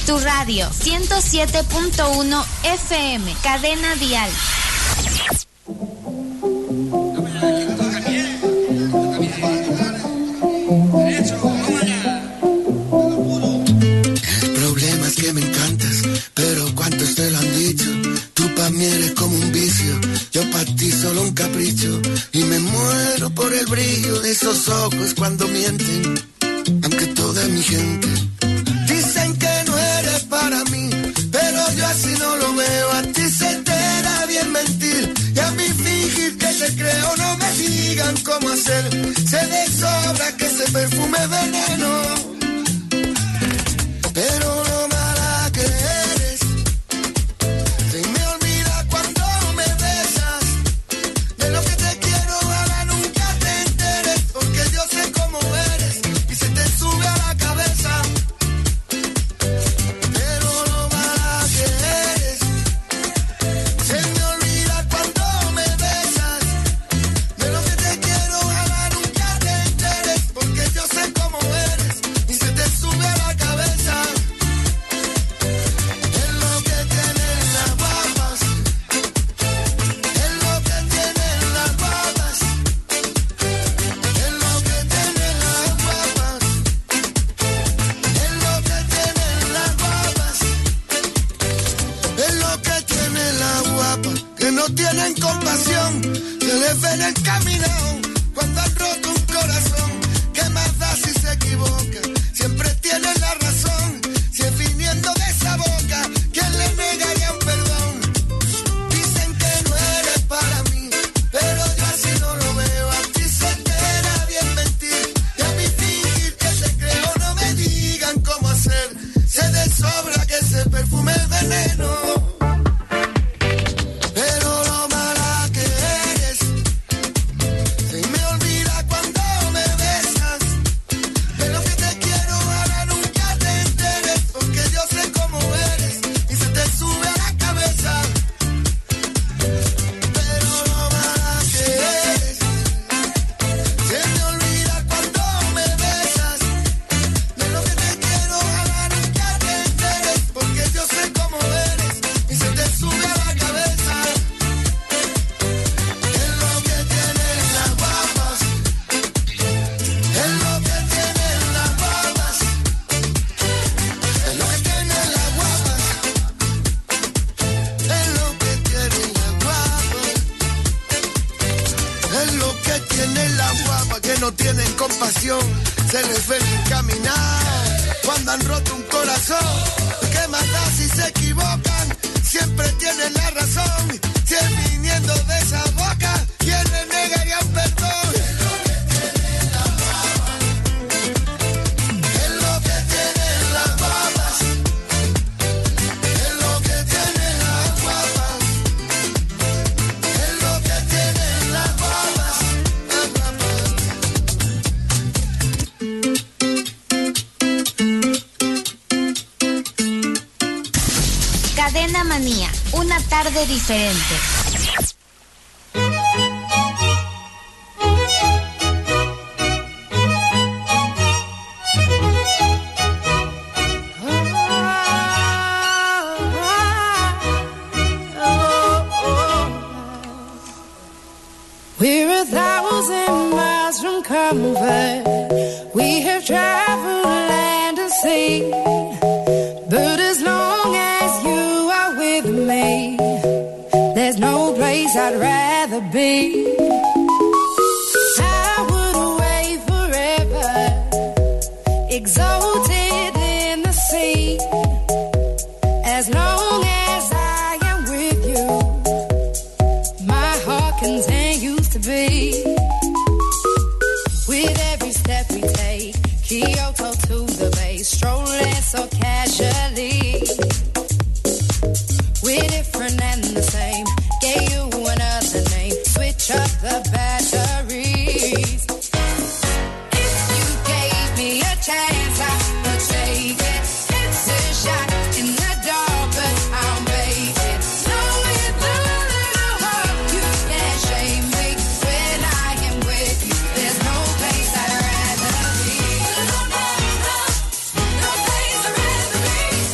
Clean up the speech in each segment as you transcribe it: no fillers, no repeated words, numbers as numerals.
Tu radio, 107.1 FM, cadena dial. El problema es que me encantas, pero ¿cuántos te lo han dicho? Tú pa' mí eres como un vicio, yo pa' ti solo un capricho. Y me muero por el brillo de esos ojos cuando mienten, aunque toda mi gente dicen que no eres para mí, pero yo así no lo veo. A ti se te da bien mentir y a mí fingir que te creo. No me digan cómo hacer, sé de sobra que ese perfume es veneno. Pero lo mala que eres, se me olvida cuando me besas. De lo que te quiero ahora nunca te enteres, porque yo sé cómo eres y se te sube a la cabeza. Pero lo mala que eres, se me olvida cuando me besas. De lo que te quiero ahora nunca te enteres, porque yo sé cómo eres y se te sube a la cabeza. Es lo que tienen las guapas, es lo que tienen las guapas, es lo que tienen las guapas, es lo que tienen las guapas, es lo que tienen las guapas, que no tienen compasión, se les ve en el camino cuando han roto un corazón. ¿Qué más da si se equivocan? Siempre tienen la razón, si es viniendo de esa boca, ¿quién le negaría un perdón? Dicen que no eres para mí, pero yo así no lo veo. A ti se te da bien mentir y a mí fingir que te creo. No me digan cómo hacer, sé de sobra que ese perfume es veneno. Pero lo mala que eres, se me olvida cuando me besas. De lo que te quiero ahora nunca te enteres, porque yo sé cómo eres y se te sube a la cabeza. Pero lo mala que eres, se me olvida cuando me besas. De lo que te quiero ahora nunca te enteres, porque yo sé cómo eres y se te sube a la cabeza. Es lo que tienen las guapas, es lo que tienen las guapas, es lo que tienen las guapas, es lo que tienen las guapas, es lo que tienen las guapas, que no tienen compasión, se les ve en caminar cuando han roto un corazón. ¿Qué más da si se equivocan? Siempre tienen la razón, si es viniendo de esa boca, ¿quién le negaría un perdón? Es lo que tienen las guapas, es lo que tienen las guapas, es lo que tienen las guapas, es lo que tienen las guapas, Cadena Manía, una tarde diferente. We're 1,000 miles from comfort. We have traveled land and sea. But as long as you are with me, there's no place I'd rather be. I would away forever, exalted in the sea. As long as I am with you, my heart continues to beat. With every step we take, Kyoto to the bay, strolling so casually. We're different and the same, gave you another name, switch up the batteries. If you gave me a chance, I would take it. It's a shot in the dark, but I'll make it. Knowing the little hope, you can't shame me. When I am with you, there's no place I'd rather be. No place I'd rather be.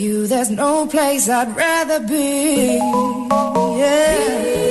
you, there's no place I'd rather be. Yeah.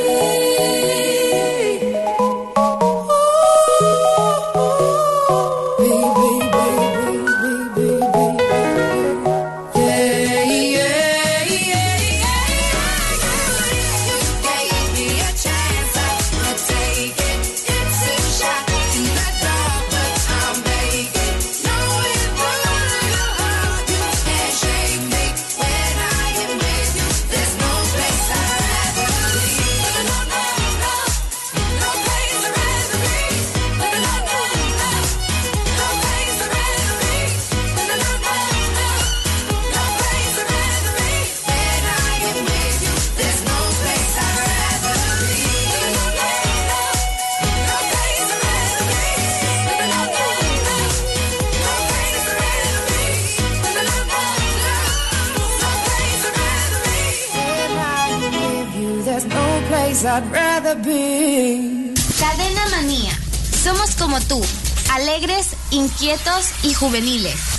I'd rather be. Cadena Manía. Somos como tú, alegres, inquietos y juveniles.